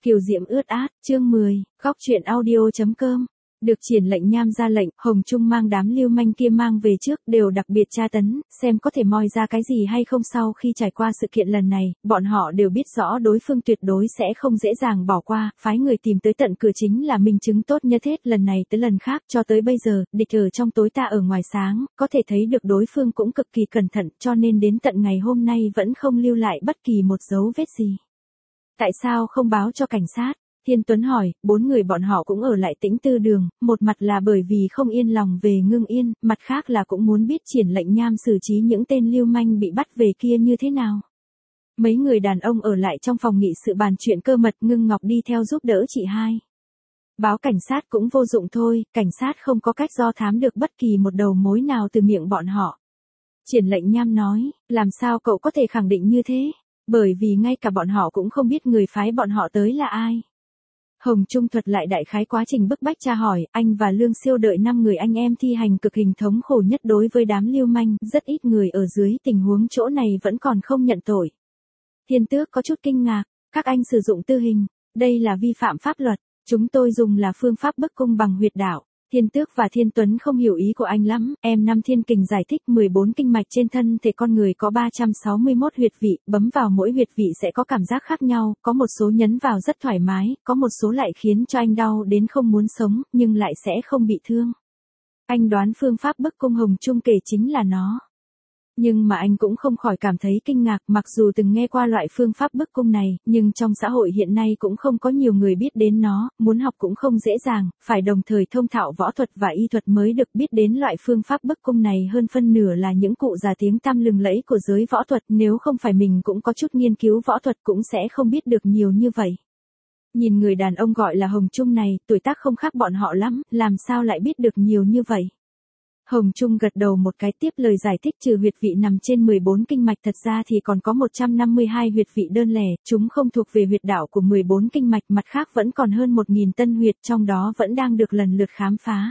Kiều diễm ướt át, chương 10, góc truyện audio.com. Được Triển Lệnh Nham ra lệnh, Hồng Trung mang đám lưu manh kia mang về trước, đều đặc biệt tra tấn, xem có thể moi ra cái gì hay không. Sau khi trải qua sự kiện lần này, bọn họ đều biết rõ đối phương tuyệt đối sẽ không dễ dàng bỏ qua, phái người tìm tới tận cửa chính là minh chứng tốt nhất hết. Lần này tới lần khác, cho tới bây giờ, địch ở trong tối ta ở ngoài sáng, có thể thấy được đối phương cũng cực kỳ cẩn thận, cho nên đến tận ngày hôm nay vẫn không lưu lại bất kỳ một dấu vết gì. Tại sao không báo cho cảnh sát? Thiên Tuấn hỏi. 4 người bọn họ cũng ở lại Tĩnh Tư Đường, một mặt là bởi vì không yên lòng về Ngưng Yên, mặt khác là cũng muốn biết Triển Lệnh Nham xử trí những tên lưu manh bị bắt về kia như thế nào. Mấy người đàn ông ở lại trong phòng nghị sự bàn chuyện cơ mật, Ngưng Ngọc đi theo giúp đỡ chị hai. Báo cảnh sát cũng vô dụng thôi, cảnh sát không có cách do thám được bất kỳ một đầu mối nào từ miệng bọn họ. Triển Lệnh Nham nói, làm sao cậu có thể khẳng định như thế? Bởi vì ngay cả bọn họ cũng không biết người phái bọn họ tới là ai. Hồng Trung thuật lại đại khái quá trình bức bách tra hỏi, anh và Lương Siêu đợi 5 người anh em thi hành cực hình thống khổ nhất đối với đám lưu manh, rất ít người ở dưới tình huống chỗ này vẫn còn không nhận tội. Thiên Tước có chút kinh ngạc, các anh sử dụng tư hình, đây là vi phạm pháp luật, chúng tôi dùng là phương pháp bức cung bằng huyệt đạo. Thiên Tước và Thiên Tuấn không hiểu ý của anh lắm, em Năm Thiên Kình giải thích 14 kinh mạch trên thân thể con người có 361 huyệt vị, bấm vào mỗi huyệt vị sẽ có cảm giác khác nhau, có một số nhấn vào rất thoải mái, có một số lại khiến cho anh đau đến không muốn sống, nhưng lại sẽ không bị thương. Anh đoán phương pháp bức cung Hồng Trung kể chính là nó. Nhưng mà anh cũng không khỏi cảm thấy kinh ngạc, mặc dù từng nghe qua loại phương pháp bức cung này, nhưng trong xã hội hiện nay cũng không có nhiều người biết đến nó, muốn học cũng không dễ dàng, phải đồng thời thông thạo võ thuật và y thuật mới được biết đến loại phương pháp bức cung này. Hơn phân nửa là những cụ già tiếng tăm lừng lẫy của giới võ thuật, nếu không phải mình cũng có chút nghiên cứu võ thuật cũng sẽ không biết được nhiều như vậy. Nhìn người đàn ông gọi là Hồng Trung này, tuổi tác không khác bọn họ lắm, làm sao lại biết được nhiều như vậy? Hồng Trung gật đầu một cái, tiếp lời giải thích, trừ huyệt vị nằm trên 14 kinh mạch thật ra thì còn có 152 huyệt vị đơn lẻ, chúng không thuộc về huyệt đạo của 14 kinh mạch, mặt khác vẫn còn hơn 1000 tân huyệt, trong đó vẫn đang được lần lượt khám phá.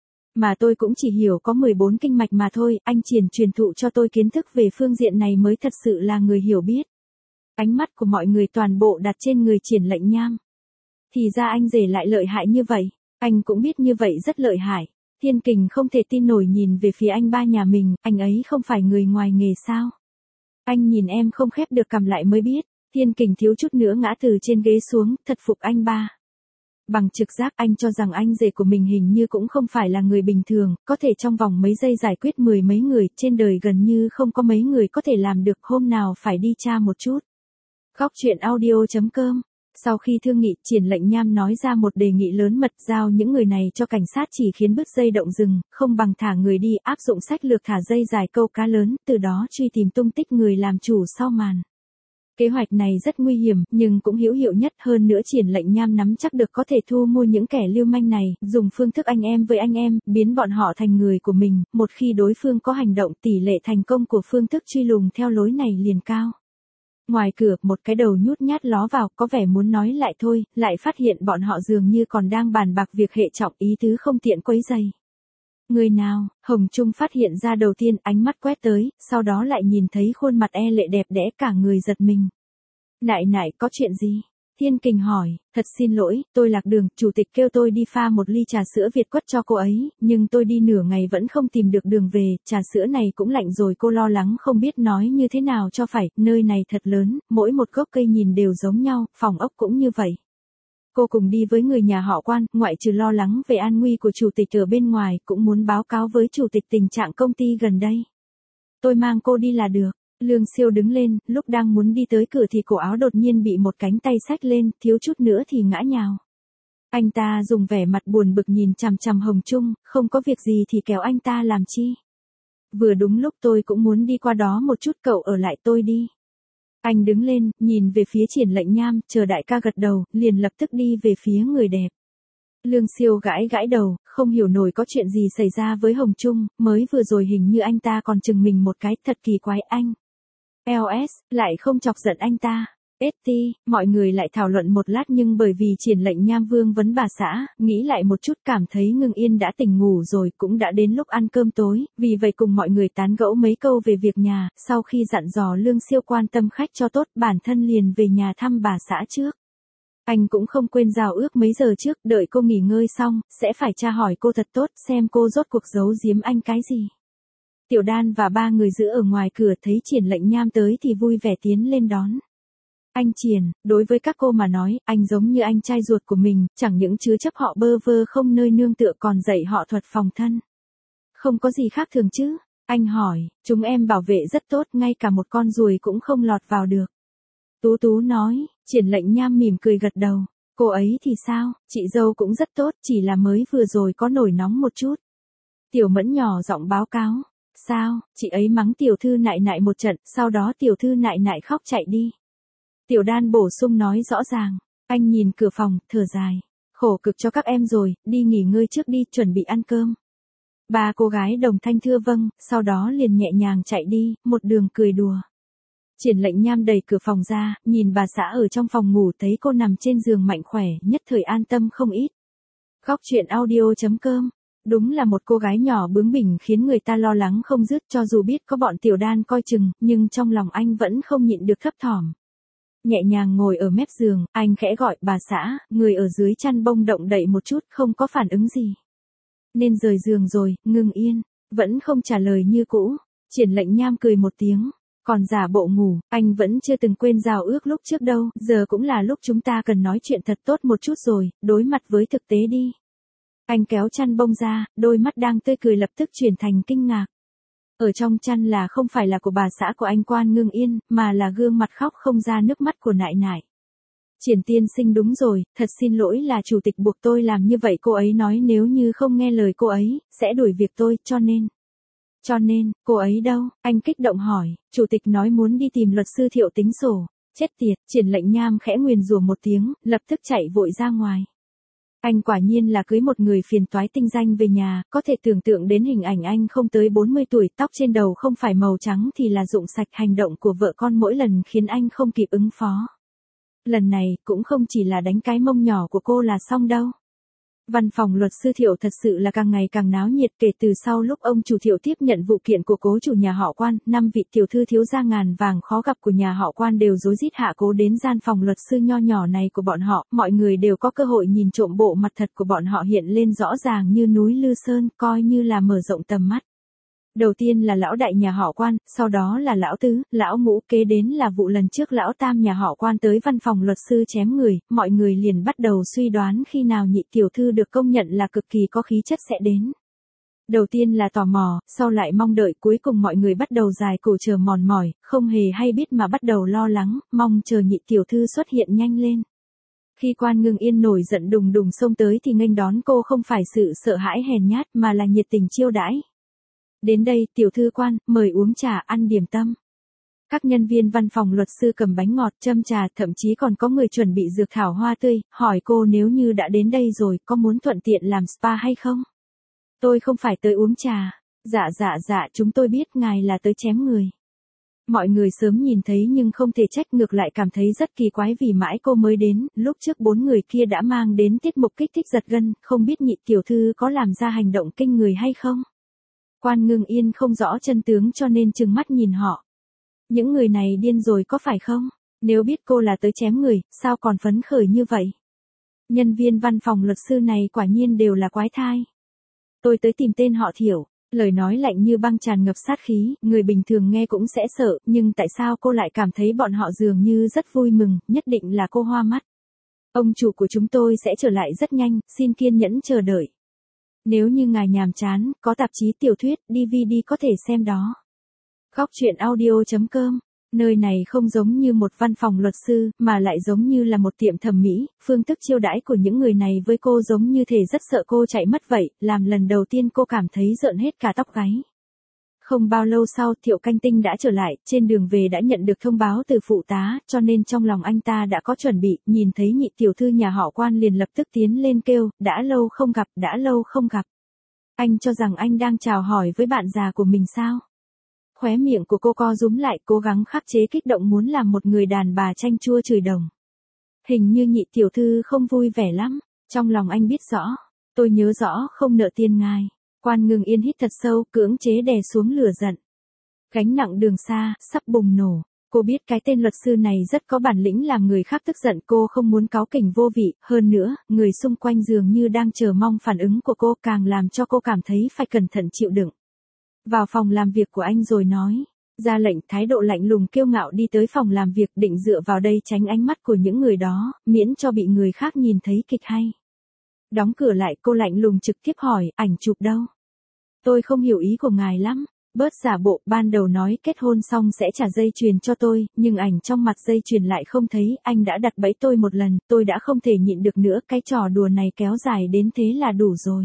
Mà tôi cũng chỉ hiểu có 14 kinh mạch mà thôi, anh Triển truyền thụ cho tôi kiến thức về phương diện này mới thật sự là người hiểu biết. Ánh mắt của mọi người toàn bộ đặt trên người Triển Lệnh Nham. Thì ra anh rể lại lợi hại như vậy, anh cũng biết như vậy rất lợi hại. Thiên Kình không thể tin nổi nhìn về phía anh ba nhà mình, anh ấy không phải người ngoài nghề sao? Anh nhìn em không khép được cằm lại mới biết. Thiên Kình thiếu chút nữa ngã từ trên ghế xuống, thật phục anh ba. Bằng trực giác anh cho rằng anh rể của mình hình như cũng không phải là người bình thường, có thể trong vòng mấy giây giải quyết 10 mấy người, trên đời gần như không có mấy người có thể làm được, hôm nào phải đi tra một chút. Góc truyện audio.com. Sau khi thương nghị, Triển Lệnh Nham nói ra một đề nghị lớn mật, giao những người này cho cảnh sát chỉ khiến bứt dây động rừng, không bằng thả người đi, áp dụng sách lược thả dây dài câu cá lớn, từ đó truy tìm tung tích người làm chủ sau màn. Kế hoạch này rất nguy hiểm, nhưng cũng hữu hiệu nhất, hơn nữa Triển Lệnh Nham nắm chắc được có thể thu mua những kẻ lưu manh này, dùng phương thức anh em với anh em, biến bọn họ thành người của mình, một khi đối phương có hành động, tỷ lệ thành công của phương thức truy lùng theo lối này liền cao. Ngoài cửa, một cái đầu nhút nhát ló vào, có vẻ muốn nói lại thôi, lại phát hiện bọn họ dường như còn đang bàn bạc việc hệ trọng, ý tứ không tiện quấy rầy. Người nào? Hồng Trung phát hiện ra đầu tiên, ánh mắt quét tới, sau đó lại nhìn thấy khuôn mặt e lệ đẹp đẽ, cả người giật mình. Nại nại, có chuyện gì? Thiên Kình hỏi, thật xin lỗi, tôi lạc đường, chủ tịch kêu tôi đi pha một ly trà sữa Việt quất cho cô ấy, nhưng tôi đi nửa ngày vẫn không tìm được đường về, trà sữa này cũng lạnh rồi, cô lo lắng không biết nói như thế nào cho phải, nơi này thật lớn, mỗi một gốc cây nhìn đều giống nhau, phòng ốc cũng như vậy. Cô cùng đi với người nhà họ Quan, ngoại trừ lo lắng về an nguy của chủ tịch ở bên ngoài, cũng muốn báo cáo với chủ tịch tình trạng công ty gần đây. Tôi mang cô đi là được. Lương Siêu đứng lên, lúc đang muốn đi tới cửa thì cổ áo đột nhiên bị một cánh tay xách lên, thiếu chút nữa thì ngã nhào. Anh ta dùng vẻ mặt buồn bực nhìn chằm chằm Hồng Trung, không có việc gì thì kéo anh ta làm chi. Vừa đúng lúc tôi cũng muốn đi qua đó một chút, cậu ở lại tôi đi. Anh đứng lên, nhìn về phía Triển Lệnh Nham, chờ đại ca gật đầu, liền lập tức đi về phía người đẹp. Lương Siêu gãi gãi đầu, không hiểu nổi có chuyện gì xảy ra với Hồng Trung, mới vừa rồi hình như anh ta còn chừng mình một cái, thật kỳ quái. Anh LS, lại không chọc giận anh ta. ST, mọi người lại thảo luận một lát, nhưng bởi vì Triển Lệnh Nham vương vấn bà xã, nghĩ lại một chút cảm thấy Ngưng Yên đã tỉnh ngủ rồi, cũng đã đến lúc ăn cơm tối, vì vậy cùng mọi người tán gẫu mấy câu về việc nhà, sau khi dặn dò Lương Siêu quan tâm khách cho tốt, bản thân liền về nhà thăm bà xã trước. Anh cũng không quên giao ước mấy giờ trước, đợi cô nghỉ ngơi xong, sẽ phải tra hỏi cô thật tốt xem cô rốt cuộc giấu giếm anh cái gì. Tiểu Đan và ba người giữ ở ngoài cửa thấy Triển Lệnh Nham tới thì vui vẻ tiến lên đón. Anh Triển, đối với các cô mà nói, anh giống như anh trai ruột của mình, chẳng những chứa chấp họ bơ vơ không nơi nương tựa còn dạy họ thuật phòng thân. Không có gì khác thường chứ? Anh hỏi, chúng em bảo vệ rất tốt, ngay cả một con ruồi cũng không lọt vào được. Tú Tú nói, Triển Lệnh Nham mỉm cười gật đầu. Cô ấy thì sao, chị dâu cũng rất tốt, chỉ là mới vừa rồi có nổi nóng một chút. Tiểu Mẫn nhỏ giọng báo cáo. Sao, chị ấy mắng tiểu thư nại nại một trận, sau đó tiểu thư nại nại khóc chạy đi. Tiểu Đan bổ sung nói rõ ràng. Anh nhìn cửa phòng, thở dài. Khổ cực cho các em rồi, đi nghỉ ngơi trước đi, chuẩn bị ăn cơm. Ba cô gái đồng thanh thưa vâng, sau đó liền nhẹ nhàng chạy đi, một đường cười đùa. Triển Lệnh Nham đẩy cửa phòng ra, nhìn bà xã ở trong phòng ngủ thấy cô nằm trên giường mạnh khỏe, nhất thời an tâm không ít. Góc truyện audio.com. Đúng là một cô gái nhỏ bướng bỉnh khiến người ta lo lắng không dứt, cho dù biết có bọn Tiểu Đan coi chừng, nhưng trong lòng anh vẫn không nhịn được thấp thỏm. Nhẹ nhàng ngồi ở mép giường, anh khẽ gọi bà xã, người ở dưới chăn bông động đậy một chút không có phản ứng gì. Nên rời giường rồi, ngừng yên, vẫn không trả lời như cũ. Triển Lệnh Nham cười một tiếng. Còn giả bộ ngủ, anh vẫn chưa từng quên giao ước lúc trước đâu, giờ cũng là lúc chúng ta cần nói chuyện thật tốt một chút rồi, đối mặt với thực tế đi. Anh kéo chăn bông ra, đôi mắt đang tươi cười lập tức chuyển thành kinh ngạc. Ở trong chăn là không phải là của bà xã của anh Quan Ngưng Yên, mà là gương mặt khóc không ra nước mắt của nại nại. Triển tiên sinh đúng rồi, thật xin lỗi là chủ tịch buộc tôi làm như vậy, cô ấy nói nếu như không nghe lời cô ấy, sẽ đuổi việc tôi, cho nên, cô ấy đâu? Anh kích động hỏi, chủ tịch nói muốn đi tìm luật sư Thiệu tính sổ. Chết tiệt, Triển Lệnh Nham khẽ nguyền rủa một tiếng, lập tức chạy vội ra ngoài. Anh quả nhiên là cưới một người phiền toái tinh danh về nhà, có thể tưởng tượng đến hình ảnh anh không tới 40 tuổi, tóc trên đầu không phải màu trắng thì là rụng sạch, hành động của vợ con mỗi lần khiến anh không kịp ứng phó. Lần này, cũng không chỉ là đánh cái mông nhỏ của cô là xong đâu. Văn phòng luật sư Thiệu thật sự là càng ngày càng náo nhiệt, kể từ sau lúc ông chủ Thiệu tiếp nhận vụ kiện của cố chủ nhà họ Quan, 5 vị tiểu thư thiếu gia ngàn vàng khó gặp của nhà họ Quan đều rối rít hạ cố đến gian phòng luật sư nho nhỏ này của bọn họ, mọi người đều có cơ hội nhìn trộm bộ mặt thật của bọn họ hiện lên rõ ràng như núi Lư Sơn, coi như là mở rộng tầm mắt. Đầu tiên là lão đại nhà họ Quan, sau đó là lão tứ, lão ngũ, kế đến là vụ lần trước lão tam nhà họ Quan tới văn phòng luật sư chém người, mọi người liền bắt đầu suy đoán khi nào nhị tiểu thư được công nhận là cực kỳ có khí chất sẽ đến. Đầu tiên là tò mò, sau lại mong đợi, cuối cùng mọi người bắt đầu dài cổ chờ mòn mỏi, không hề hay biết mà bắt đầu lo lắng, mong chờ nhị tiểu thư xuất hiện nhanh lên. Khi Quan Ngưng Yên nổi giận đùng đùng xông tới thì nghênh đón cô không phải sự sợ hãi hèn nhát mà là nhiệt tình chiêu đãi. Đến đây, tiểu thư Quan, mời uống trà, ăn điểm tâm. Các nhân viên văn phòng luật sư cầm bánh ngọt, châm trà, thậm chí còn có người chuẩn bị dược thảo hoa tươi, hỏi cô nếu như đã đến đây rồi, có muốn thuận tiện làm spa hay không? Tôi không phải tới uống trà. Dạ, chúng tôi biết ngài là tới chém người. Mọi người sớm nhìn thấy nhưng không thể trách, ngược lại cảm thấy rất kỳ quái vì mãi cô mới đến, lúc trước 4 người kia đã mang đến tiết mục kích thích giật gân, không biết nhị tiểu thư có làm ra hành động kinh người hay không? Quan Ngưng Yên không rõ chân tướng cho nên trừng mắt nhìn họ. Những người này điên rồi có phải không? Nếu biết cô là tới chém người, sao còn phấn khởi như vậy? Nhân viên văn phòng luật sư này quả nhiên đều là quái thai. Tôi tới tìm tên họ Thiệu. Lời nói lạnh như băng tràn ngập sát khí, người bình thường nghe cũng sẽ sợ, nhưng tại sao cô lại cảm thấy bọn họ dường như rất vui mừng, nhất định là cô hoa mắt. Ông chủ của chúng tôi sẽ trở lại rất nhanh, xin kiên nhẫn chờ đợi. Nếu như ngài nhàm chán, có tạp chí tiểu thuyết, DVD có thể xem đó. Góc truyện audio.com. Nơi này không giống như một văn phòng luật sư, mà lại giống như là một tiệm thẩm mỹ, phương thức chiêu đãi của những người này với cô giống như thể rất sợ cô chạy mất vậy, làm lần đầu tiên cô cảm thấy rợn hết cả tóc gáy. Không bao lâu sau, Thiệu Canh Tinh đã trở lại, trên đường về đã nhận được thông báo từ phụ tá, cho nên trong lòng anh ta đã có chuẩn bị, nhìn thấy nhị tiểu thư nhà họ Quan liền lập tức tiến lên kêu, đã lâu không gặp. Anh cho rằng anh đang chào hỏi với bạn già của mình sao? Khóe miệng của cô co rúm lại, cố gắng khắc chế kích động muốn làm một người đàn bà chanh chua chửi đồng. Hình như nhị tiểu thư không vui vẻ lắm, trong lòng anh biết rõ, tôi nhớ rõ không nợ tiền ngài. Quan Ngưng Yên hít thật sâu, cưỡng chế đè xuống lửa giận. Gánh nặng đường xa, sắp bùng nổ. Cô biết cái tên luật sư này rất có bản lĩnh làm người khác tức giận, cô không muốn cáu kỉnh vô vị, hơn nữa, người xung quanh dường như đang chờ mong phản ứng của cô, càng làm cho cô cảm thấy phải cẩn thận chịu đựng. Vào phòng làm việc của anh rồi nói. Ra lệnh, thái độ lạnh lùng kiêu ngạo đi tới phòng làm việc, định dựa vào đây tránh ánh mắt của những người đó, miễn cho bị người khác nhìn thấy kịch hay. Đóng cửa lại, cô lạnh lùng trực tiếp hỏi, ảnh chụp đâu? Tôi không hiểu ý của ngài lắm. Bớt giả bộ, ban đầu nói kết hôn xong sẽ trả dây chuyền cho tôi, nhưng ảnh trong mặt dây chuyền lại không thấy, anh đã đặt bẫy tôi một lần, tôi đã không thể nhịn được nữa, cái trò đùa này kéo dài đến thế là đủ rồi.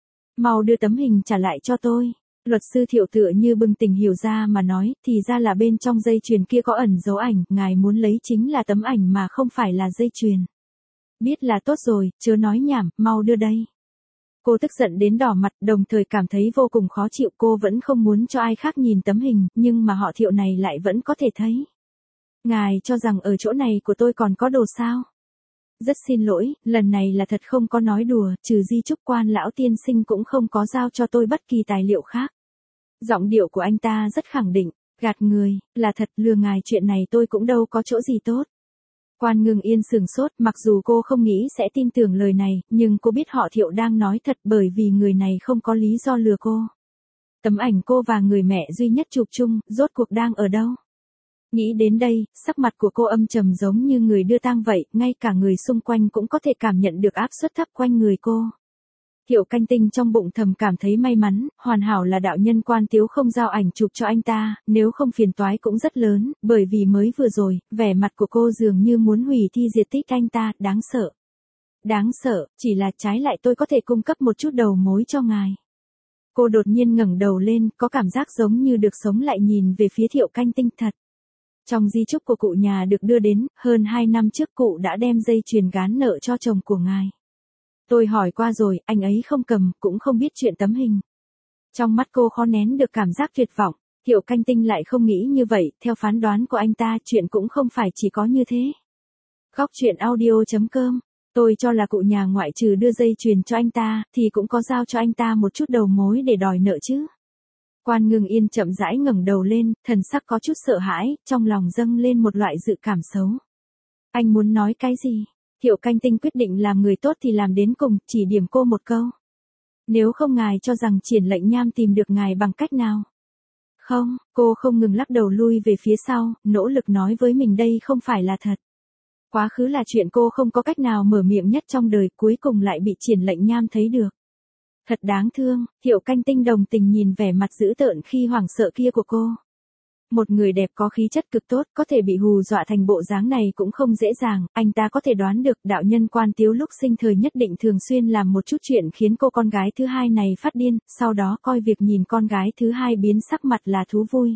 Mau đưa tấm hình trả lại cho tôi. Luật sư Thiệu tựa như bừng tỉnh hiểu ra mà nói, thì ra là bên trong dây chuyền kia có ẩn dấu ảnh, ngài muốn lấy chính là tấm ảnh mà không phải là dây chuyền. Biết là tốt rồi, chớ nói nhảm, mau đưa đây. Cô tức giận đến đỏ mặt, đồng thời cảm thấy vô cùng khó chịu, cô vẫn không muốn cho ai khác nhìn tấm hình, nhưng mà họ Thiệu này lại vẫn có thể thấy. Ngài cho rằng ở chỗ này của tôi còn có đồ sao? Rất xin lỗi, lần này là thật không có nói đùa, trừ di chúc quan lão tiên sinh cũng không có giao cho tôi bất kỳ tài liệu khác. Giọng điệu của anh ta rất khẳng định, gạt người, là thật, lừa ngài chuyện này tôi cũng đâu có chỗ gì tốt. Quan Ngưng Yên sửng sốt, mặc dù cô không nghĩ sẽ tin tưởng lời này, nhưng cô biết họ Thiệu đang nói thật bởi vì người này không có lý do lừa cô. Tấm ảnh cô và người mẹ duy nhất chụp chung, rốt cuộc đang ở đâu? Nghĩ đến đây, sắc mặt của cô âm trầm giống như người đưa tang vậy, ngay cả người xung quanh cũng có thể cảm nhận được áp suất thấp quanh người cô. Thiệu Canh Tinh trong bụng thầm cảm thấy may mắn, hoàn hảo là đạo nhân Quan Tiếu không giao ảnh chụp cho anh ta, nếu không phiền toái cũng rất lớn, bởi vì mới vừa rồi, vẻ mặt của cô dường như muốn hủy thi diệt tích anh ta, đáng sợ. Đáng sợ, chỉ là trái lại tôi có thể cung cấp một chút đầu mối cho ngài. Cô đột nhiên ngẩng đầu lên, có cảm giác giống như được sống lại, nhìn về phía Thiệu Canh Tinh thật. Trong di chúc của cụ nhà được đưa đến, hơn 2 năm trước cụ đã đem dây chuyền gán nợ cho chồng của ngài. Tôi hỏi qua rồi, anh ấy không cầm, cũng không biết chuyện tấm hình. Trong mắt cô khó nén được cảm giác tuyệt vọng, Thiệu Canh Tinh lại không nghĩ như vậy, theo phán đoán của anh ta, chuyện cũng không phải chỉ có như thế. Góc truyện audio.com, tôi cho là cụ nhà ngoại trừ đưa dây chuyền cho anh ta, thì cũng có giao cho anh ta một chút đầu mối để đòi nợ chứ. Quan Ngưng Yên chậm rãi ngẩng đầu lên, thần sắc có chút sợ hãi, trong lòng dâng lên một loại dự cảm xấu. Anh muốn nói cái gì? Thiệu Canh Tinh quyết định làm người tốt thì làm đến cùng, chỉ điểm cô một câu. Nếu không ngài cho rằng Triển Lệnh Nham tìm được ngài bằng cách nào? Không, cô không ngừng lắc đầu lui về phía sau, nỗ lực nói với mình đây không phải là thật. Quá khứ là chuyện cô không có cách nào mở miệng nhất trong đời, cuối cùng lại bị Triển Lệnh Nham thấy được. Thật đáng thương, Thiệu Canh Tinh đồng tình nhìn vẻ mặt dữ tợn khi hoảng sợ kia của cô. Một người đẹp có khí chất cực tốt, có thể bị hù dọa thành bộ dáng này cũng không dễ dàng, anh ta có thể đoán được đạo nhân Quan Tiếu lúc sinh thời nhất định thường xuyên làm một chút chuyện khiến cô con gái thứ hai này phát điên, sau đó coi việc nhìn con gái thứ hai biến sắc mặt là thú vui.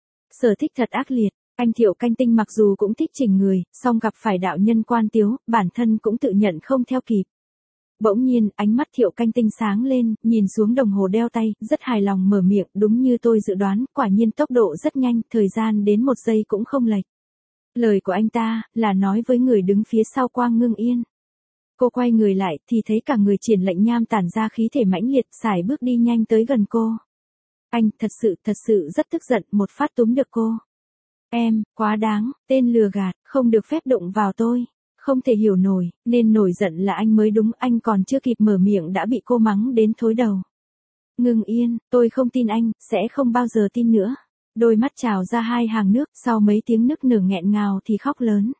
Sở thích thật ác liệt, anh Thiệu Canh Tinh mặc dù cũng thích chỉnh người, song gặp phải đạo nhân Quan Tiếu, bản thân cũng tự nhận không theo kịp. Bỗng nhiên, ánh mắt Thiệu Canh Tinh sáng lên, nhìn xuống đồng hồ đeo tay, rất hài lòng mở miệng, đúng như tôi dự đoán, quả nhiên tốc độ rất nhanh, thời gian đến 1 giây cũng không lệch. Lời của anh ta, là nói với người đứng phía sau Quang Ngưng Yên. Cô quay người lại, thì thấy cả người Triển Lệnh Nham tản ra khí thể mãnh liệt, sải bước đi nhanh tới gần cô. Anh, thật sự rất tức giận, một phát túm được cô. Em, quá đáng, tên lừa gạt, không được phép đụng vào tôi. Không thể hiểu nổi, nên nổi giận là anh mới đúng, anh còn chưa kịp mở miệng đã bị cô mắng đến thối đầu. Ngưng Yên, tôi không tin anh, sẽ không bao giờ tin nữa. Đôi mắt trào ra 2 hàng nước, sau mấy tiếng nức nở nghẹn ngào thì khóc lớn.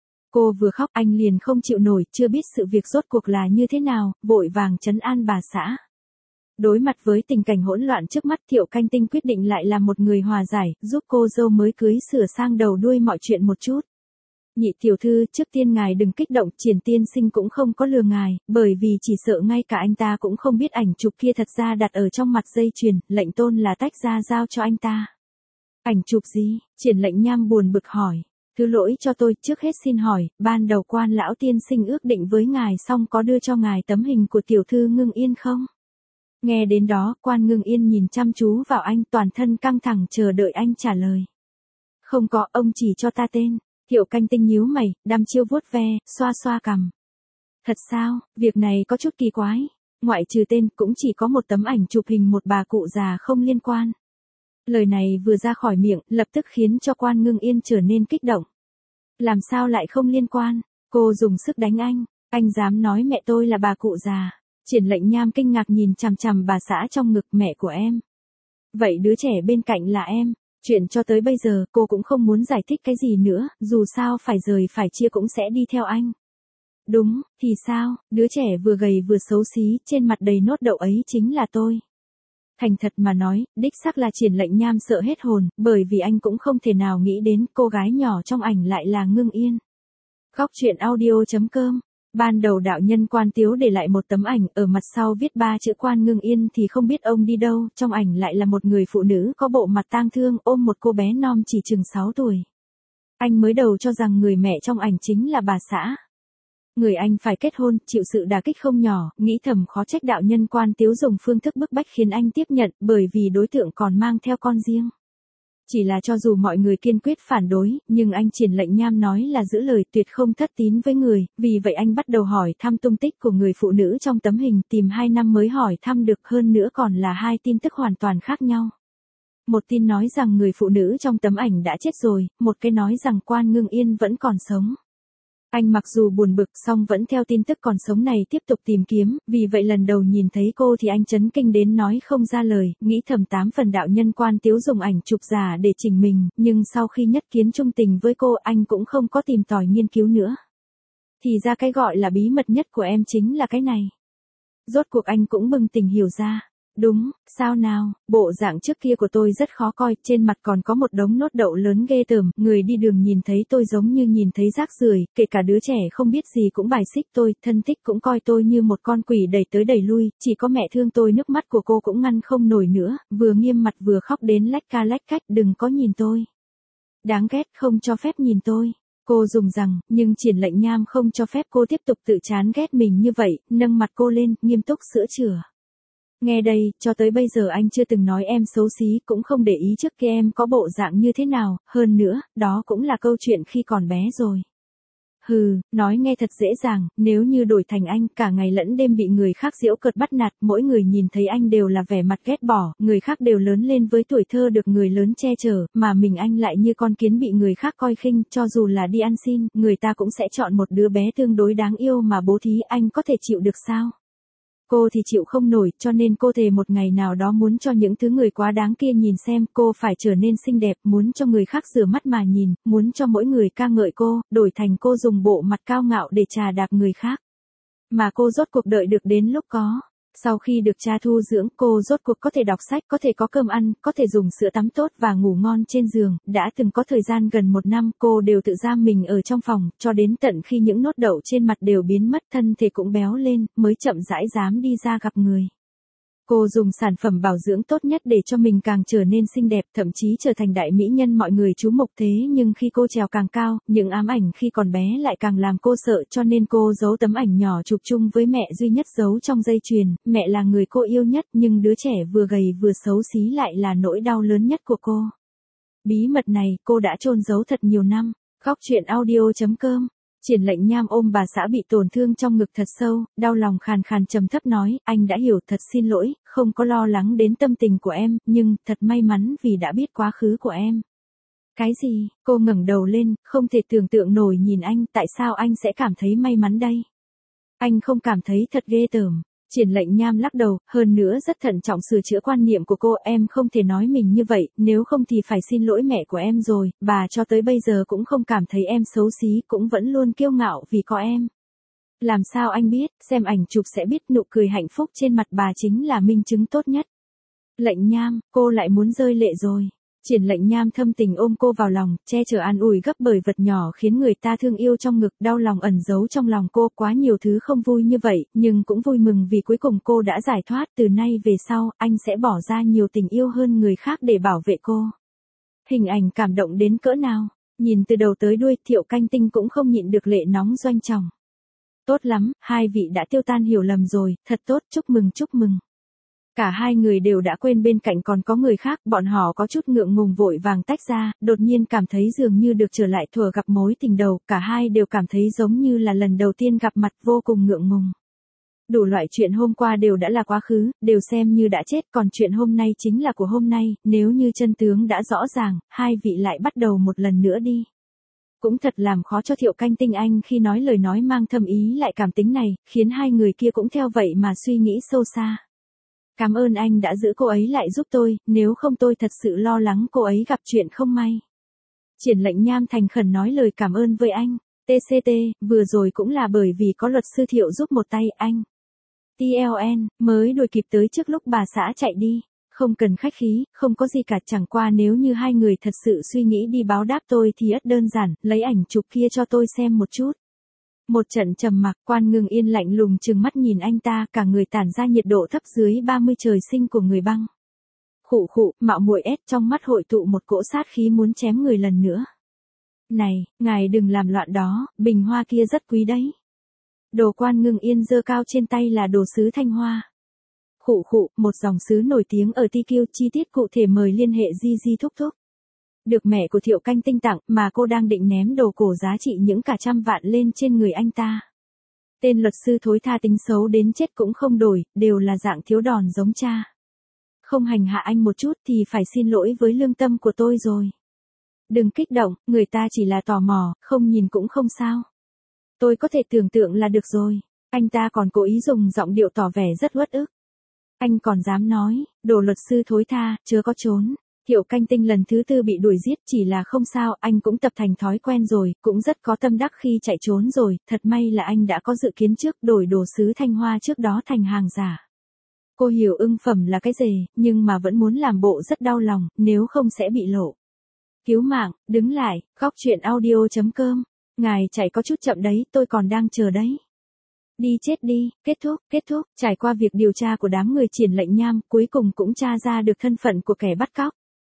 Cô vừa khóc anh liền không chịu nổi, chưa biết sự việc rốt cuộc là như thế nào, vội vàng trấn an bà xã. Đối mặt với tình cảnh hỗn loạn trước mắt, Thiệu Canh Tinh quyết định lại là một người hòa giải, giúp cô dâu mới cưới sửa sang đầu đuôi mọi chuyện một chút. Nhị tiểu thư, trước tiên ngài đừng kích động, Triển tiên sinh cũng không có lừa ngài, bởi vì chỉ sợ ngay cả anh ta cũng không biết ảnh chụp kia thật ra đặt ở trong mặt dây chuyền, lệnh tôn là tách ra giao cho anh ta. Ảnh chụp gì? Triển Lệnh Nham buồn bực hỏi. Thứ lỗi cho tôi, trước hết xin hỏi, ban đầu Quan lão tiên sinh ước định với ngài xong có đưa cho ngài tấm hình của tiểu thư Ngưng Yên không? Nghe đến đó, Quan Ngưng Yên nhìn chăm chú vào anh, toàn thân căng thẳng chờ đợi anh trả lời. Không có, ông chỉ cho ta tên. Thiệu Canh Tinh nhíu mày, đăm chiêu vuốt ve, xoa xoa cằm. Thật sao, việc này có chút kỳ quái. Ngoại trừ tên, cũng chỉ có một tấm ảnh chụp hình một bà cụ già không liên quan. Lời này vừa ra khỏi miệng, lập tức khiến cho Quan Ngưng Yên trở nên kích động. Làm sao lại không liên quan? Cô dùng sức đánh anh dám nói mẹ tôi là bà cụ già. Triển Lệnh Nham kinh ngạc nhìn chằm chằm bà xã trong ngực, mẹ của em. Vậy đứa trẻ bên cạnh là em. Chuyện cho tới bây giờ, cô cũng không muốn giải thích cái gì nữa, dù sao phải rời phải chia cũng sẽ đi theo anh. Đúng, thì sao, đứa trẻ vừa gầy vừa xấu xí, trên mặt đầy nốt đậu ấy chính là tôi. Thành thật mà nói, đích xác là Triển Lệnh Nham sợ hết hồn, bởi vì anh cũng không thể nào nghĩ đến cô gái nhỏ trong ảnh lại là Ngưng Yên. Góc truyện audio.com. Ban đầu đạo nhân Quan Tiếu để lại một tấm ảnh, ở mặt sau viết 3 chữ Quan Ngưng Yên thì không biết ông đi đâu, trong ảnh lại là một người phụ nữ có bộ mặt tang thương ôm một cô bé non chỉ chừng 6 tuổi. Anh mới đầu cho rằng người mẹ trong ảnh chính là bà xã. Người anh phải kết hôn, chịu sự đả kích không nhỏ, nghĩ thầm khó trách đạo nhân Quan Tiếu dùng phương thức bức bách khiến anh tiếp nhận, bởi vì đối tượng còn mang theo con riêng. Chỉ là cho dù mọi người kiên quyết phản đối, nhưng anh Triển Lệnh Nham nói là giữ lời, tuyệt không thất tín với người, vì vậy anh bắt đầu hỏi thăm tung tích của người phụ nữ trong tấm hình, tìm 2 năm mới hỏi thăm được, hơn nữa còn là 2 tin tức hoàn toàn khác nhau. Một tin nói rằng người phụ nữ trong tấm ảnh đã chết rồi, một cái nói rằng Quan Ngưng Yên vẫn còn sống. Anh mặc dù buồn bực song vẫn theo tin tức còn sống này tiếp tục tìm kiếm, vì vậy lần đầu nhìn thấy cô thì anh chấn kinh đến nói không ra lời, nghĩ thầm 8 phần đạo nhân Quan Tiếu dùng ảnh chụp giả để chỉnh mình, nhưng sau khi nhất kiến trung tình với cô anh cũng không có tìm tòi nghiên cứu nữa. Thì ra cái gọi là bí mật nhất của em chính là cái này. Rốt cuộc anh cũng bừng tỉnh hiểu ra. Đúng, sao nào, bộ dạng trước kia của tôi rất khó coi, trên mặt còn có một đống nốt đậu lớn ghê tởm, người đi đường nhìn thấy tôi giống như nhìn thấy rác rưởi, kể cả đứa trẻ không biết gì cũng bài xích tôi, thân thích cũng coi tôi như một con quỷ đẩy tới đẩy lui, chỉ có mẹ thương tôi, nước mắt của cô cũng ngăn không nổi nữa, vừa nghiêm mặt vừa khóc đến lách ca lách cách, đừng có nhìn tôi. Đáng ghét, không cho phép nhìn tôi. Cô dùng rằng, nhưng Triển Lệnh Nham không cho phép cô tiếp tục tự chán ghét mình như vậy, nâng mặt cô lên, nghiêm túc sữa chữa. Nghe đây, cho tới bây giờ anh chưa từng nói em xấu xí, cũng không để ý trước kia em có bộ dạng như thế nào, hơn nữa, đó cũng là câu chuyện khi còn bé rồi. Hừ, nói nghe thật dễ dàng, nếu như đổi thành anh, cả ngày lẫn đêm bị người khác giễu cợt bắt nạt, mỗi người nhìn thấy anh đều là vẻ mặt ghét bỏ, người khác đều lớn lên với tuổi thơ được người lớn che chở, mà mình anh lại như con kiến bị người khác coi khinh, cho dù là đi ăn xin, người ta cũng sẽ chọn một đứa bé tương đối đáng yêu mà bố thí, anh có thể chịu được sao? Cô thì chịu không nổi, cho nên cô thề một ngày nào đó muốn cho những thứ người quá đáng kia nhìn xem, cô phải trở nên xinh đẹp, muốn cho người khác rửa mắt mà nhìn, muốn cho mỗi người ca ngợi cô, đổi thành cô dùng bộ mặt cao ngạo để trà đạp người khác. Mà cô rốt cuộc đợi được đến lúc có. Sau khi được cha thu dưỡng, cô rốt cuộc có thể đọc sách, có thể có cơm ăn, có thể dùng sữa tắm tốt và ngủ ngon trên giường, đã từng có thời gian gần 1 năm cô đều tự giam mình ở trong phòng, cho đến tận khi những nốt đậu trên mặt đều biến mất, thân thể cũng béo lên, mới chậm rãi dám đi ra gặp người. Cô dùng sản phẩm bảo dưỡng tốt nhất để cho mình càng trở nên xinh đẹp, thậm chí trở thành đại mỹ nhân mọi người chú mục, thế nhưng khi cô trèo càng cao, những ám ảnh khi còn bé lại càng làm cô sợ, cho nên cô giấu tấm ảnh nhỏ chụp chung với mẹ duy nhất giấu trong dây chuyền, mẹ là người cô yêu nhất, nhưng đứa trẻ vừa gầy vừa xấu xí lại là nỗi đau lớn nhất của cô. Bí mật này cô đã chôn giấu thật nhiều năm. Góc truyện audio.com. Triển Lệnh Nham ôm bà xã bị tổn thương trong ngực thật sâu, đau lòng khàn khàn trầm thấp nói, anh đã hiểu, thật xin lỗi, không có lo lắng đến tâm tình của em, nhưng, thật may mắn vì đã biết quá khứ của em. Cái gì? Cô ngẩng đầu lên, không thể tưởng tượng nổi nhìn anh, tại sao anh sẽ cảm thấy may mắn đây? Anh không cảm thấy thật ghê tởm. Triển Lệnh Nham lắc đầu, hơn nữa rất thận trọng sửa chữa quan niệm của cô, em không thể nói mình như vậy, nếu không thì phải xin lỗi mẹ của em rồi, bà cho tới bây giờ cũng không cảm thấy em xấu xí, cũng vẫn luôn kiêu ngạo vì có em. Làm sao anh biết, xem ảnh chụp sẽ biết, nụ cười hạnh phúc trên mặt bà chính là minh chứng tốt nhất. Lệnh Nham, cô lại muốn rơi lệ rồi. Triển Lệnh Nham thâm tình ôm cô vào lòng, che chở an ủi gấp bởi vật nhỏ khiến người ta thương yêu trong ngực, đau lòng ẩn giấu trong lòng cô, quá nhiều thứ không vui như vậy, nhưng cũng vui mừng vì cuối cùng cô đã giải thoát, từ nay về sau, anh sẽ bỏ ra nhiều tình yêu hơn người khác để bảo vệ cô. Hình ảnh cảm động đến cỡ nào, nhìn từ đầu tới đuôi, Thiệu Canh Tinh cũng không nhịn được lệ nóng doanh tròng. Tốt lắm, hai vị đã tiêu tan hiểu lầm rồi, thật tốt, chúc mừng chúc mừng. Cả hai người đều đã quên bên cạnh còn có người khác, bọn họ có chút ngượng ngùng vội vàng tách ra, đột nhiên cảm thấy dường như được trở lại thuở gặp mối tình đầu, cả hai đều cảm thấy giống như là lần đầu tiên gặp mặt, vô cùng ngượng ngùng. Đủ loại chuyện hôm qua đều đã là quá khứ, đều xem như đã chết, còn chuyện hôm nay chính là của hôm nay, nếu như chân tướng đã rõ ràng, hai vị lại bắt đầu một lần nữa đi. Cũng thật làm khó cho Thiệu Canh Tinh Anh khi nói lời nói mang thâm ý lại cảm tính này, khiến hai người kia cũng theo vậy mà suy nghĩ sâu xa. Cảm ơn anh đã giữ cô ấy lại giúp tôi, nếu không tôi thật sự lo lắng cô ấy gặp chuyện không may. Triển Lệnh Nham thành khẩn nói lời cảm ơn với anh. TCT, vừa rồi cũng là bởi vì có luật sư Thiệu giúp một tay anh. TLN, mới đuổi kịp tới trước lúc bà xã chạy đi. Không cần khách khí, không có gì cả, chẳng qua nếu như hai người thật sự suy nghĩ đi báo đáp tôi thì rất đơn giản, lấy ảnh chụp kia cho tôi xem một chút. Một trận trầm mặc, Quan Ngưng Yên lạnh lùng trừng mắt nhìn anh ta, cả người tản ra nhiệt độ thấp dưới 30 trời sinh của người băng. Khụ khụ, mạo muội ép trong mắt hội tụ một cỗ sát khí muốn chém người lần nữa. Này, ngài đừng làm loạn đó, bình hoa kia rất quý đấy. Đồ Quan Ngưng Yên giơ cao trên tay là đồ sứ Thanh Hoa. Khụ khụ, một dòng sứ nổi tiếng ở TQ, chi tiết cụ thể mời liên hệ Di thúc thúc. Được mẹ của Thiệu Canh Tinh tặng mà cô đang định ném đồ cổ giá trị những cả trăm vạn lên trên người anh ta. Tên luật sư thối tha tính xấu đến chết cũng không đổi, đều là dạng thiếu đòn giống cha. Không hành hạ anh một chút thì phải xin lỗi với lương tâm của tôi rồi. Đừng kích động, người ta chỉ là tò mò, không nhìn cũng không sao. Tôi có thể tưởng tượng là được rồi. Anh ta còn cố ý dùng giọng điệu tỏ vẻ rất uất ức. Anh còn dám nói, đồ luật sư thối tha, chớ có trốn. Thiệu Canh Tinh lần thứ 4 bị đuổi giết, chỉ là không sao, anh cũng tập thành thói quen rồi, cũng rất có tâm đắc khi chạy trốn rồi, thật may là anh đã có dự kiến trước, đổi đồ sứ Thanh Hoa trước đó thành hàng giả. Cô hiểu ưng phẩm là cái gì, nhưng mà vẫn muốn làm bộ rất đau lòng, nếu không sẽ bị lộ. Cứu mạng, đứng lại, góc chuyện audio.com. Ngài chạy có chút chậm đấy, tôi còn đang chờ đấy. Đi chết đi, kết thúc, trải qua việc điều tra của đám người Triển Lệnh Nham, cuối cùng cũng tra ra được thân phận của kẻ bắt cóc.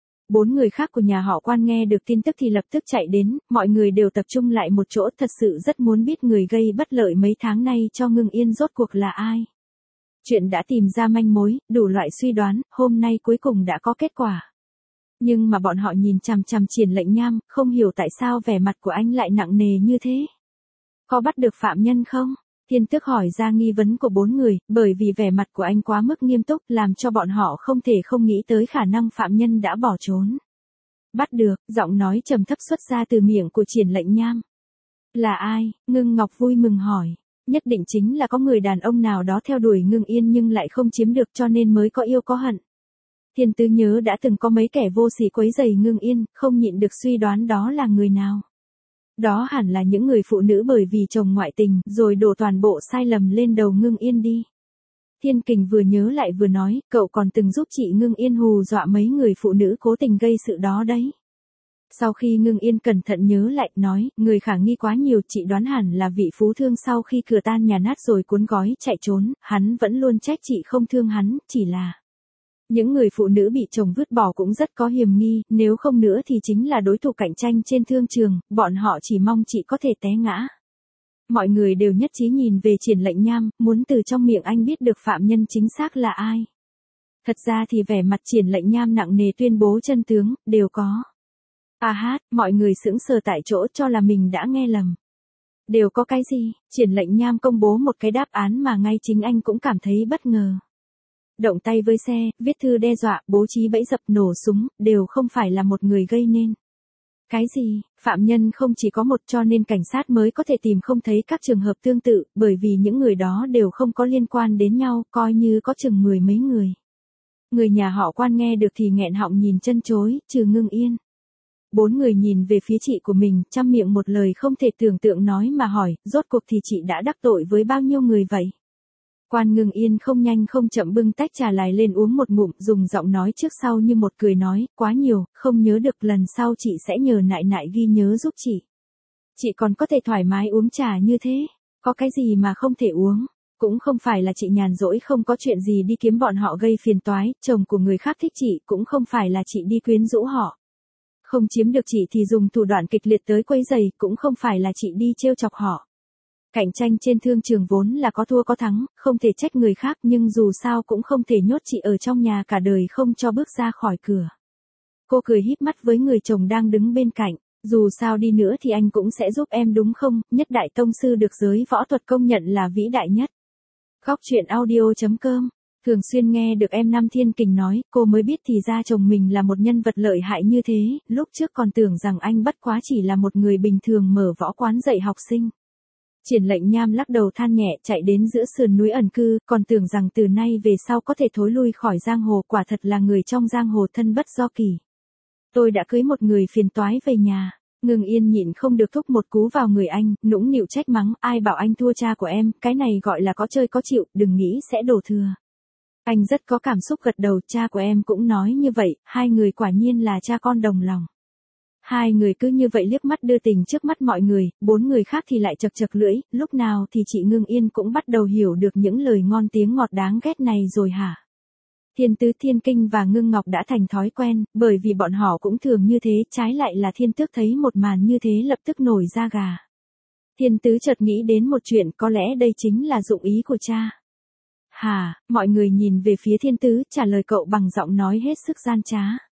4 người khác của nhà họ Quan nghe được tin tức thì lập tức chạy đến, mọi người đều tập trung lại một chỗ, thật sự rất muốn biết người gây bất lợi mấy tháng nay cho Ngưng Yên rốt cuộc là ai. Chuyện đã tìm ra manh mối, đủ loại suy đoán, hôm nay cuối cùng đã có kết quả. Nhưng mà bọn họ nhìn chằm chằm Triển Lệnh Nham, không hiểu tại sao vẻ mặt của anh lại nặng nề như thế. Có bắt được phạm nhân không? Thiên Tước hỏi ra nghi vấn của 4 người, bởi vì vẻ mặt của anh quá mức nghiêm túc, làm cho bọn họ không thể không nghĩ tới khả năng phạm nhân đã bỏ trốn. Bắt được, giọng nói trầm thấp xuất ra từ miệng của Triển Lệnh Nham. Là ai? Ngưng Ngọc vui mừng hỏi. Nhất định chính là có người đàn ông nào đó theo đuổi Ngưng Yên nhưng lại không chiếm được cho nên mới có yêu có hận. Thiên Tứ nhớ đã từng có mấy kẻ vô sỉ quấy rầy Ngưng Yên, không nhịn được suy đoán đó là người nào. Đó hẳn là những người phụ nữ bởi vì chồng ngoại tình, rồi đổ toàn bộ sai lầm lên đầu Ngưng Yên đi. Thiên Kình vừa nhớ lại vừa nói, cậu còn từng giúp chị Ngưng Yên hù dọa mấy người phụ nữ cố tình gây sự đó đấy. Sau khi Ngưng Yên cẩn thận nhớ lại, nói, người khả nghi quá nhiều, chị đoán hẳn là vị phú thương sau khi cửa tan nhà nát rồi cuốn gói chạy trốn, hắn vẫn luôn trách chị không thương hắn, chỉ là... Những người phụ nữ bị chồng vứt bỏ cũng rất có hiểm nghi, nếu không nữa thì chính là đối thủ cạnh tranh trên thương trường, bọn họ chỉ mong chị có thể té ngã. Mọi người đều nhất trí nhìn về Triển Lệnh Nham, muốn từ trong miệng anh biết được phạm nhân chính xác là ai. Thật ra thì vẻ mặt Triển Lệnh Nham nặng nề tuyên bố chân tướng, đều có. Mọi người sững sờ tại chỗ cho là mình đã nghe lầm. Đều có cái gì? Triển Lệnh Nham công bố một cái đáp án mà ngay chính anh cũng cảm thấy bất ngờ. Động tay với xe, viết thư đe dọa, bố trí bẫy dập, nổ súng, đều không phải là một người gây nên. Cái gì? Phạm nhân không chỉ có một cho nên cảnh sát mới có thể tìm không thấy các trường hợp tương tự, bởi vì những người đó đều không có liên quan đến nhau, coi như có chừng 10 mấy người. Người nhà họ Quan nghe được thì nghẹn họng nhìn chân chối, trừ Ngưng Yên. 4 người nhìn về phía chị của mình, trăm miệng một lời không thể tưởng tượng nói mà hỏi, rốt cuộc thì chị đã đắc tội với bao nhiêu người vậy? Quan Ngưng Yên không nhanh không chậm bưng tách trà lại lên uống một ngụm, dùng giọng nói trước sau như một cười nói, quá nhiều, không nhớ được, lần sau chị sẽ nhờ nại nại ghi nhớ giúp chị. Chị còn có thể thoải mái uống trà như thế, có cái gì mà không thể uống, cũng không phải là chị nhàn rỗi không có chuyện gì đi kiếm bọn họ gây phiền toái, chồng của người khác thích chị, cũng không phải là chị đi quyến rũ họ. Không chiếm được chị thì dùng thủ đoạn kịch liệt tới quấy rầy, cũng không phải là chị đi trêu chọc họ. Cạnh tranh trên thương trường vốn là có thua có thắng, không thể trách người khác nhưng dù sao cũng không thể nhốt chị ở trong nhà cả đời không cho bước ra khỏi cửa. Cô cười híp mắt với người chồng đang đứng bên cạnh, dù sao đi nữa thì anh cũng sẽ giúp em đúng không, nhất đại tông sư được giới võ thuật công nhận là vĩ đại nhất. Góc chuyện audio.com. Thường xuyên nghe được em Nam Thiên Kình nói, cô mới biết thì ra chồng mình là một nhân vật lợi hại như thế, lúc trước còn tưởng rằng anh bất quá chỉ là một người bình thường mở võ quán dạy học sinh. Triển Lệnh Nham lắc đầu than nhẹ, chạy đến giữa sườn núi ẩn cư, còn tưởng rằng từ nay về sau có thể thối lui khỏi giang hồ, quả thật là người trong giang hồ thân bất do kỳ. Tôi đã cưới một người phiền toái về nhà. Ngưng Yên nhịn không được thúc một cú vào người anh, nũng nịu trách mắng, ai bảo anh thua cha của em, cái này gọi là có chơi có chịu, đừng nghĩ sẽ đổ thừa. Anh rất có cảm xúc gật đầu, cha của em cũng nói như vậy, hai người quả nhiên là cha con đồng lòng. Hai người cứ như vậy liếc mắt đưa tình trước mắt mọi người, bốn người khác thì lại chật chật lưỡi, lúc nào thì chị Ngưng Yên cũng bắt đầu hiểu được những lời ngon tiếng ngọt đáng ghét này rồi hả? Thiên Tứ Thiên Kinh và Ngưng Ngọc đã thành thói quen, bởi vì bọn họ cũng thường như thế, trái lại là Thiên Tước thấy một màn như thế lập tức nổi da gà. Thiên Tứ chợt nghĩ đến một chuyện, có lẽ đây chính là dụng ý của cha. Hả, mọi người nhìn về phía Thiên Tứ, trả lời cậu bằng giọng nói hết sức gian trá.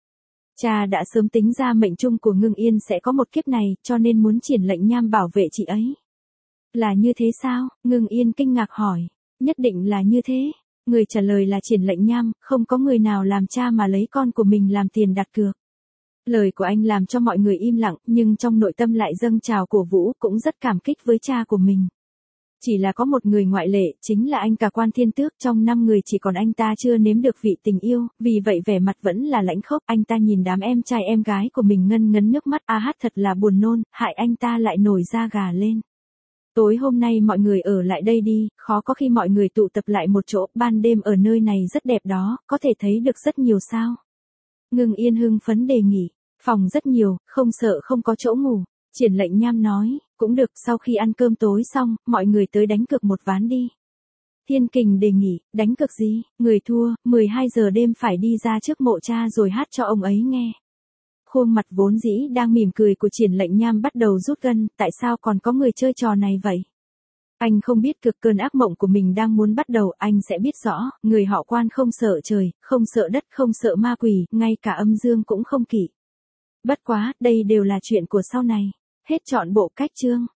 Cha đã sớm tính ra mệnh chung của Ngưng Yên sẽ có một kiếp này, cho nên muốn Triển Lệnh Nham bảo vệ chị ấy. Là như thế sao? Ngưng Yên kinh ngạc hỏi. Nhất định là như thế. Người trả lời là Triển Lệnh Nham, không có người nào làm cha mà lấy con của mình làm tiền đặt cược. Lời của anh làm cho mọi người im lặng, nhưng trong nội tâm lại dâng trào cổ vũ, cũng rất cảm kích với cha của mình. Chỉ là có một người ngoại lệ, chính là anh cả Quan Thiên Tước, trong 5 người chỉ còn anh ta chưa nếm được vị tình yêu, vì vậy vẻ mặt vẫn là lãnh khốc, anh ta nhìn đám em trai em gái của mình ngân ngấn nước mắt, thật là buồn nôn, hại anh ta lại nổi da gà lên. Tối hôm nay mọi người ở lại đây đi, khó có khi mọi người tụ tập lại một chỗ, ban đêm ở nơi này rất đẹp đó, có thể thấy được rất nhiều sao. Ngưng Yên hưng phấn đề nghị, phòng rất nhiều, không sợ không có chỗ ngủ. Triển Lệnh Nham nói, cũng được, sau khi ăn cơm tối xong, mọi người tới đánh cược một ván đi. Thiên Kình đề nghị, đánh cược gì, người thua, 12 giờ đêm phải đi ra trước mộ cha rồi hát cho ông ấy nghe. Khuôn mặt vốn dĩ đang mỉm cười của Triển Lệnh Nham bắt đầu rút gân, tại sao còn có người chơi trò này vậy? Anh không biết cực cơn ác mộng của mình đang muốn bắt đầu, anh sẽ biết rõ, người họ Quan không sợ trời, không sợ đất, không sợ ma quỷ, ngay cả âm dương cũng không kỵ. Bất quá, đây đều là chuyện của sau này. Hết trọn bộ cách chương.